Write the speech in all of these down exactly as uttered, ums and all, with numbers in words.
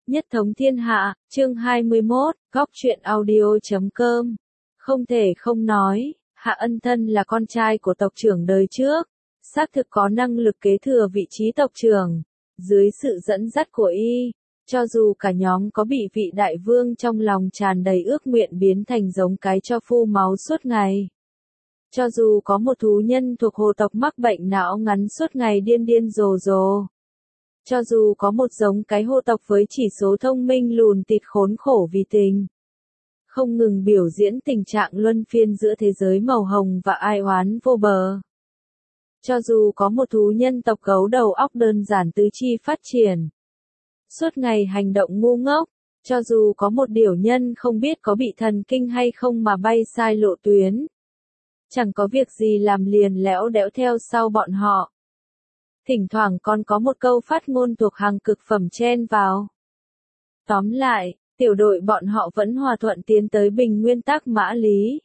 Nhất thống thiên hạ, chương hai mươi mốt, góc truyện audio chấm com. Không thể không nói, Hạ Ân thân là con trai của tộc trưởng đời trước, xác thực có năng lực kế thừa vị trí tộc trưởng. Dưới sự dẫn dắt của y, cho dù cả nhóm có bị vị đại vương trong lòng tràn đầy ước nguyện biến thành giống cái cho phu máu suốt ngày. Cho dù có một thú nhân thuộc hồ tộc mắc bệnh não ngắn suốt ngày điên điên rồ rồ. Cho dù có một giống cái hô tộc với chỉ số thông minh lùn tịt khốn khổ vì tình. Không ngừng biểu diễn tình trạng luân phiên giữa thế giới màu hồng và ai oán vô bờ. Cho dù có một thú nhân tộc gấu đầu óc đơn giản tứ chi phát triển. Suốt ngày hành động ngu ngốc. Cho dù có một điểu nhân không biết có bị thần kinh hay không mà bay sai lộ tuyến. Chẳng có việc gì làm liền lẽo đẽo theo sau bọn họ. Thỉnh thoảng còn có một câu phát ngôn thuộc hàng cực phẩm chen vào. Tóm lại, tiểu đội bọn họ vẫn hòa thuận tiến tới bình nguyên tắc Mã Lý.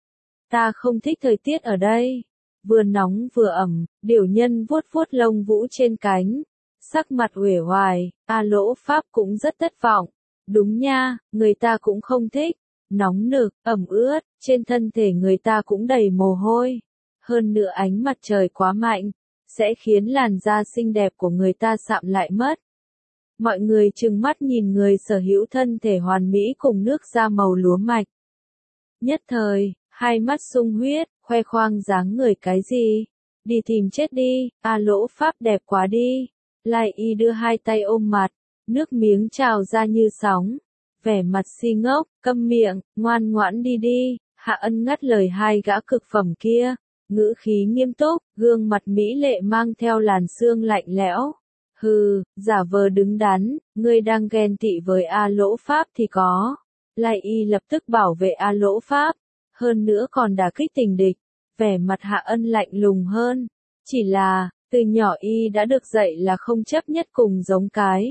Ta không thích thời tiết ở đây. Vừa nóng vừa ẩm, điểu nhân vuốt vuốt lông vũ trên cánh. Sắc mặt uể oải, A Lỗ Pháp cũng rất thất vọng. Đúng nha, người ta cũng không thích. Nóng nực, ẩm ướt, trên thân thể người ta cũng đầy mồ hôi. Hơn nữa ánh mặt trời quá mạnh, sẽ khiến làn da xinh đẹp của người ta sạm lại mất. Mọi người trừng mắt nhìn người sở hữu thân thể hoàn mỹ cùng nước da màu lúa mạch. Nhất thời, hai mắt sung huyết, khoe khoang dáng người cái gì? Đi tìm chết đi, A Lỗ Pháp đẹp quá đi. Lai Y đưa hai tay ôm mặt, nước miếng trào ra như sóng. Vẻ mặt si ngốc, câm miệng, ngoan ngoãn đi đi. Hạ Ân ngắt lời hai gã cực phẩm kia. Ngữ khí nghiêm túc, gương mặt mỹ lệ mang theo làn sương lạnh lẽo. Hừ, giả vờ đứng đắn, ngươi đang ghen tị với A Lỗ Pháp thì có. Lai Y lập tức bảo vệ A Lỗ Pháp. Hơn nữa còn đả kích tình địch. Vẻ mặt Hạ Ân lạnh lùng hơn. Chỉ là, từ nhỏ Y đã được dạy là không chấp nhất cùng giống cái.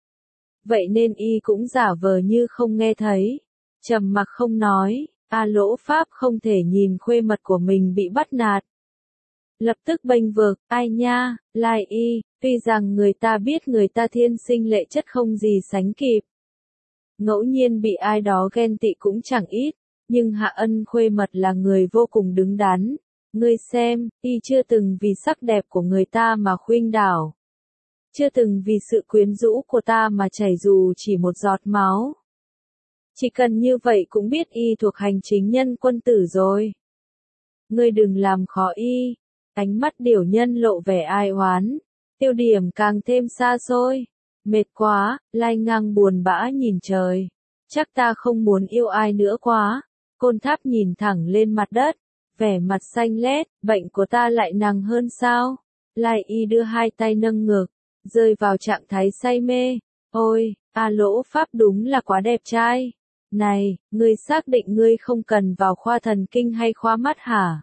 Vậy nên Y cũng giả vờ như không nghe thấy. Trầm mặc không nói. A Lỗ Pháp không thể nhìn khuê mật của mình bị bắt nạt. Lập tức bênh vực, ai nha, Lai Y, tuy rằng người ta biết người ta thiên sinh lệ chất không gì sánh kịp. Ngẫu nhiên bị ai đó ghen tị cũng chẳng ít, nhưng Hạ Ân khuê mật là người vô cùng đứng đắn. Ngươi xem, Y chưa từng vì sắc đẹp của người ta mà khuynh đảo. Chưa từng vì sự quyến rũ của ta mà chảy dù chỉ một giọt máu. Chỉ cần như vậy cũng biết Y thuộc hành chính nhân quân tử rồi. Ngươi đừng làm khó Y. Ánh mắt điểu nhân lộ vẻ ai oán. Tiêu điểm càng thêm xa xôi. Mệt quá, Lai Ngang buồn bã nhìn trời. Chắc ta không muốn yêu ai nữa quá. Côn Tháp nhìn thẳng lên mặt đất. Vẻ mặt xanh lét, bệnh của ta lại nặng hơn sao? Lai Y đưa hai tay nâng ngực, rơi vào trạng thái say mê. Ôi, A Lỗ Pháp đúng là quá đẹp trai. Này, ngươi xác định ngươi không cần vào khoa thần kinh hay khoa mắt hả?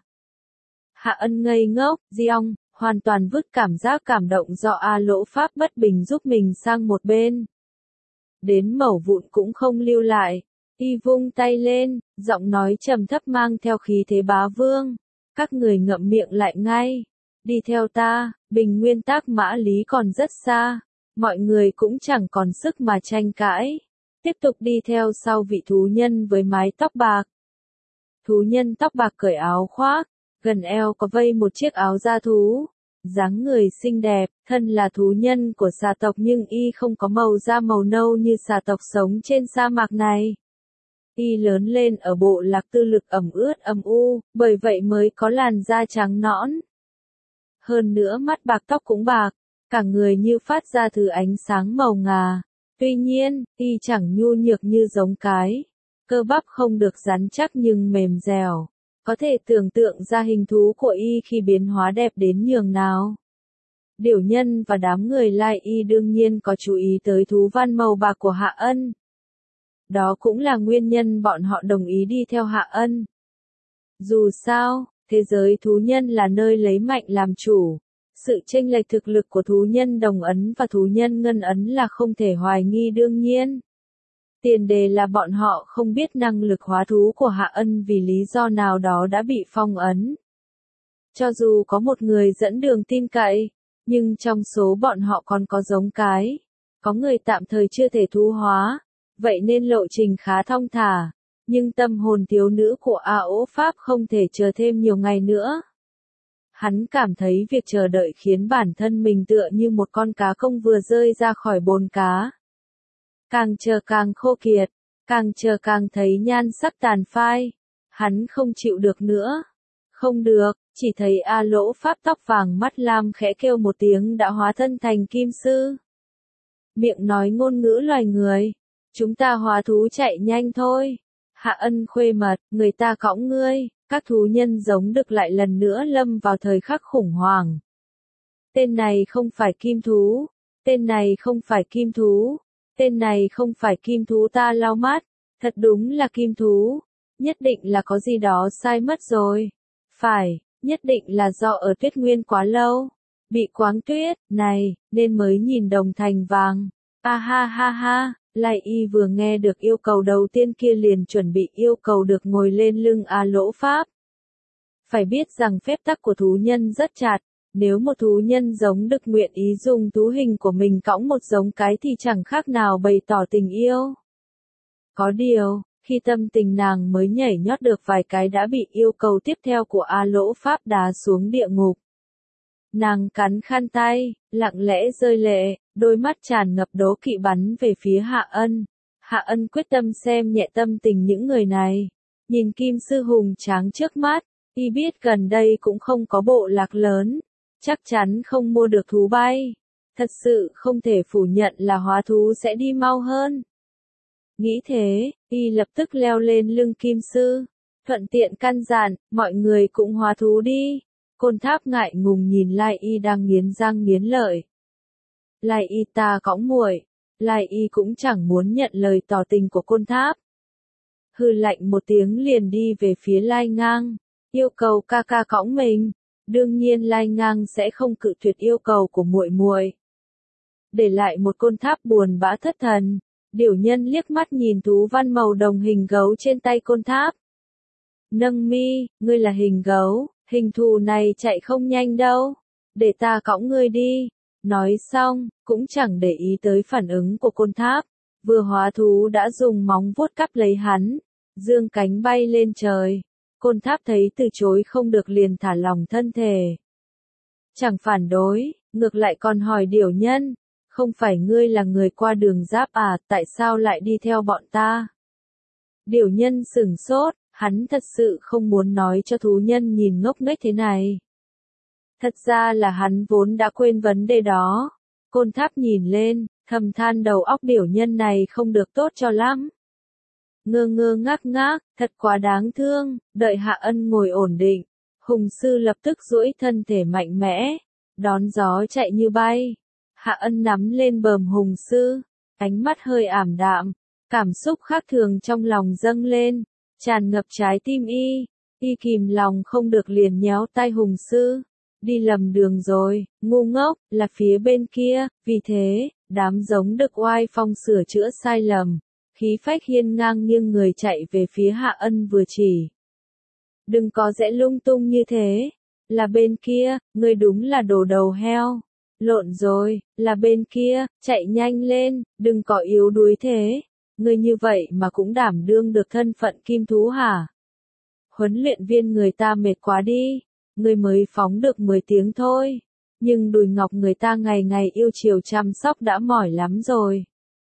Hạ Ân ngây ngốc, Diong, hoàn toàn vứt cảm giác cảm động do A Lỗ Pháp bất bình giúp mình sang một bên. Đến mẩu vụn cũng không lưu lại. Y vung tay lên, giọng nói trầm thấp mang theo khí thế bá vương. Các người ngậm miệng lại ngay. Đi theo ta, bình nguyên tắc Mã Lý còn rất xa. Mọi người cũng chẳng còn sức mà tranh cãi. Tiếp tục đi theo sau vị thú nhân với mái tóc bạc. Thú nhân tóc bạc cởi áo khoác, gần eo có vây một chiếc áo da thú. Dáng người xinh đẹp, thân là thú nhân của xà tộc nhưng Y không có màu da màu nâu như xà tộc sống trên sa mạc này. Y lớn lên ở bộ lạc tư lực ẩm ướt âm u, bởi vậy mới có làn da trắng nõn. Hơn nữa mắt bạc tóc cũng bạc, cả người như phát ra thứ ánh sáng màu ngà. Tuy nhiên, Y chẳng nhu nhược như giống cái. Cơ bắp không được rắn chắc nhưng mềm dẻo. Có thể tưởng tượng ra hình thú của Y khi biến hóa đẹp đến nhường nào. Điểu nhân và đám người Lai Y đương nhiên có chú ý tới thú văn màu bạc của Hạ Ân. Đó cũng là nguyên nhân bọn họ đồng ý đi theo Hạ Ân. Dù sao, thế giới thú nhân là nơi lấy mạnh làm chủ. Sự chênh lệch thực lực của thú nhân đồng ấn và thú nhân ngân ấn là không thể hoài nghi đương nhiên. Tiền đề là bọn họ không biết năng lực hóa thú của Hạ Ân vì lý do nào đó đã bị phong ấn. Cho dù có một người dẫn đường tin cậy, nhưng trong số bọn họ còn có giống cái. Có người tạm thời chưa thể thú hóa, vậy nên lộ trình khá thong thả, nhưng tâm hồn thiếu nữ của A Ỗ Pháp không thể chờ thêm nhiều ngày nữa. Hắn cảm thấy việc chờ đợi khiến bản thân mình tựa như một con cá công vừa rơi ra khỏi bồn cá. Càng chờ càng khô kiệt, càng chờ càng thấy nhan sắc tàn phai. Hắn không chịu được nữa. Không được, chỉ thấy A Lỗ Pháp tóc vàng mắt lam khẽ kêu một tiếng đã hóa thân thành kim sư. Miệng nói ngôn ngữ loài người. Chúng ta hóa thú chạy nhanh thôi. Hạ Ân khuê mật, người ta cõng ngươi. Các thú nhân giống đực lại lần nữa lâm vào thời khắc khủng hoảng. Tên này không phải kim thú. Tên này không phải kim thú. Tên này không phải kim thú, ta lau mắt. Thật đúng là kim thú. Nhất định là có gì đó sai mất rồi. Phải, nhất định là do ở tuyết nguyên quá lâu. Bị quáng tuyết, này, nên mới nhìn đồng thành vàng. A ha ha ha, Lai Y vừa nghe được yêu cầu đầu tiên kia liền chuẩn bị yêu cầu được ngồi lên lưng A Lỗ Pháp. Phải biết rằng phép tắc của thú nhân rất chặt. Nếu một thú nhân giống đực nguyện ý dùng thú hình của mình cõng một giống cái thì chẳng khác nào bày tỏ tình yêu. Có điều, khi tâm tình nàng mới nhảy nhót được vài cái đã bị yêu cầu tiếp theo của A Lỗ Pháp đá xuống địa ngục. Nàng cắn khăn tay, lặng lẽ rơi lệ, đôi mắt tràn ngập đố kỵ bắn về phía Hạ Ân. Hạ Ân quyết tâm xem nhẹ tâm tình những người này. Nhìn kim sư hùng tráng trước mắt, y biết gần đây cũng không có bộ lạc lớn. Chắc chắn không mua được thú bay. Thật sự không thể phủ nhận là hóa thú sẽ đi mau hơn. Nghĩ thế, y lập tức leo lên lưng kim sư. Thuận tiện căn dặn, mọi người cũng hóa thú đi. Côn Tháp ngại ngùng nhìn Lai Y đang nghiến răng nghiến lợi. Lai Y ta cõng muội. Lai Y cũng chẳng muốn nhận lời tỏ tình của Côn Tháp. Hừ lạnh một tiếng liền đi về phía Lai Ngang. Yêu cầu ca ca cõng mình. Đương nhiên Lai Ngang sẽ không cự tuyệt yêu cầu của muội muội. Để lại một Côn Tháp buồn bã thất thần, Điểu Nhân liếc mắt nhìn thú văn màu đồng hình gấu trên tay Côn Tháp. Nâng mi, ngươi là hình gấu, hình thù này chạy không nhanh đâu, để ta cõng ngươi đi. Nói xong, cũng chẳng để ý tới phản ứng của Côn Tháp, vừa hóa thú đã dùng móng vuốt cắp lấy hắn, dương cánh bay lên trời. Côn Tháp thấy từ chối không được liền thả lỏng thân thể. Chẳng phản đối, ngược lại còn hỏi Điểu Nhân, không phải ngươi là người qua đường giáp à, tại sao lại đi theo bọn ta? Điểu Nhân sửng sốt, hắn thật sự không muốn nói cho thú nhân nhìn ngốc nghếch thế này. Thật ra là hắn vốn đã quên vấn đề đó. Côn Tháp nhìn lên, thầm than đầu óc Điểu Nhân này không được tốt cho lắm. Ngơ ngơ ngác ngác, thật quá đáng thương. Đợi Hạ Ân ngồi ổn định, Hùng sư lập tức duỗi thân thể mạnh mẽ, đón gió chạy như bay. Hạ Ân nắm lên bờm Hùng sư, ánh mắt hơi ảm đạm, cảm xúc khác thường trong lòng dâng lên, tràn ngập trái tim y. Y kìm lòng không được liền nhéo tay Hùng sư. Đi lầm đường rồi, ngu ngốc, là phía bên kia. Vì thế, đám giống đực oai phong sửa chữa sai lầm. Khí phách hiên ngang nghiêng người chạy về phía Hạ Ân vừa chỉ. Đừng có rẽ lung tung như thế. Là bên kia, ngươi đúng là đồ đầu heo. Lộn rồi, là bên kia, chạy nhanh lên, đừng có yếu đuối thế. Ngươi như vậy mà cũng đảm đương được thân phận kim thú hả? Huấn luyện viên người ta mệt quá đi. Ngươi mới phóng được mười tiếng thôi. Nhưng đùi ngọc người ta ngày ngày yêu chiều chăm sóc đã mỏi lắm rồi.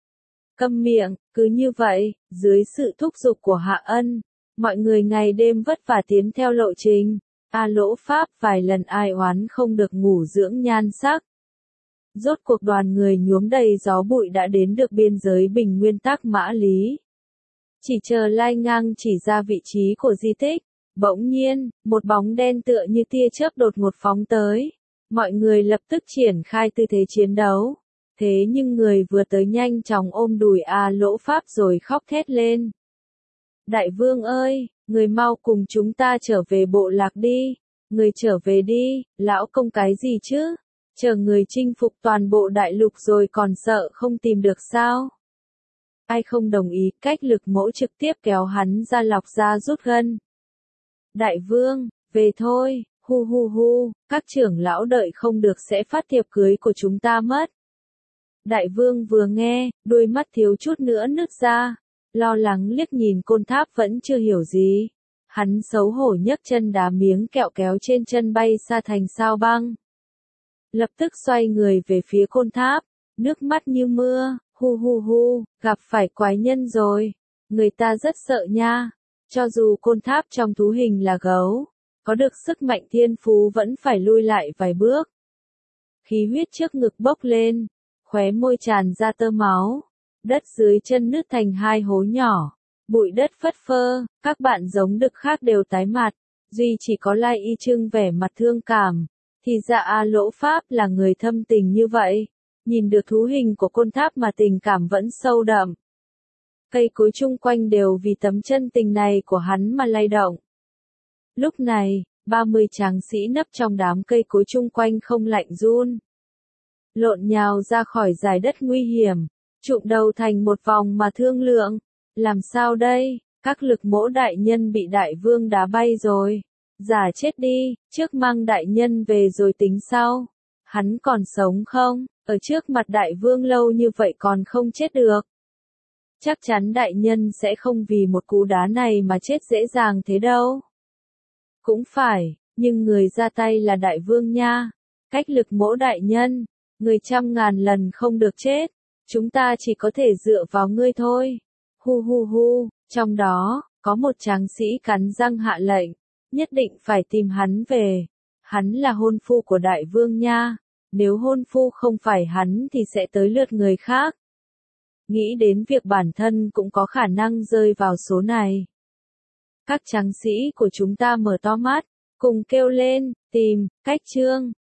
Câm miệng, cứ như vậy, dưới sự thúc giục của Hạ Ân, mọi người ngày đêm vất vả tiến theo lộ trình. A Lỗ Pháp vài lần ai oán không được ngủ dưỡng nhan sắc. Rốt cuộc đoàn người nhuốm đầy gió bụi đã đến được biên giới bình nguyên Tắc Mã Lý. Chỉ chờ Lai Ngang chỉ ra vị trí của di tích, bỗng nhiên, một bóng đen tựa như tia chớp đột ngột phóng tới. Mọi người lập tức triển khai tư thế chiến đấu. Thế nhưng người vừa tới nhanh chóng ôm đùi A Lỗ Pháp rồi khóc thét lên. Đại vương ơi, người mau cùng chúng ta trở về bộ lạc đi. Người trở về đi, lão công cái gì chứ? Chờ người chinh phục toàn bộ đại lục rồi còn sợ không tìm được sao? Ai không đồng ý, cách lực mẫu trực tiếp kéo hắn ra lọc ra rút gân. Đại vương, về thôi, hu hu hu, các trưởng lão đợi không được sẽ phát thiệp cưới của chúng ta mất. Đại vương vừa nghe, đôi mắt thiếu chút nữa nứt ra, lo lắng liếc nhìn Côn Tháp vẫn chưa hiểu gì. Hắn xấu hổ nhấc chân đá miếng kẹo kéo trên chân bay xa thành sao băng. Lập tức xoay người về phía Côn Tháp, nước mắt như mưa, hu hu hu, gặp phải quái nhân rồi. Người ta rất sợ nha, cho dù Côn Tháp trong thú hình là gấu, có được sức mạnh thiên phú vẫn phải lui lại vài bước. Khí huyết trước ngực bốc lên, khóe môi tràn ra tơ máu, đất dưới chân nứt thành hai hố nhỏ, bụi đất phất phơ, các bạn giống đực khác đều tái mặt, duy chỉ có Lai Y trưng vẻ mặt thương cảm, thì ra A Lỗ Pháp là người thâm tình như vậy, nhìn được thú hình của Côn Tháp mà tình cảm vẫn sâu đậm. Cây cối chung quanh đều vì tấm chân tình này của hắn mà lay động. Lúc này, ba mươi tráng sĩ nấp trong đám cây cối chung quanh không lạnh run. Lộn nhào ra khỏi dải đất nguy hiểm, trụm đầu thành một vòng mà thương lượng. Làm sao đây, các lực mỗ đại nhân bị đại vương đá bay rồi. Giả chết đi, trước mang đại nhân về rồi tính sau. Hắn còn sống không, ở trước mặt đại vương lâu như vậy còn không chết được. Chắc chắn đại nhân sẽ không vì một cú đá này mà chết dễ dàng thế đâu. Cũng phải, nhưng người ra tay là đại vương nha. Cách lực mỗ đại nhân, người trăm ngàn lần không được chết. Chúng ta chỉ có thể dựa vào ngươi thôi. Hu hu hu, trong đó, có một tráng sĩ cắn răng hạ lệnh, nhất định phải tìm hắn về. Hắn là hôn phu của đại vương nha. Nếu hôn phu không phải hắn thì sẽ tới lượt người khác. Nghĩ đến việc bản thân cũng có khả năng rơi vào số này. Các tráng sĩ của chúng ta mở to mắt, cùng kêu lên, tìm, cách trương.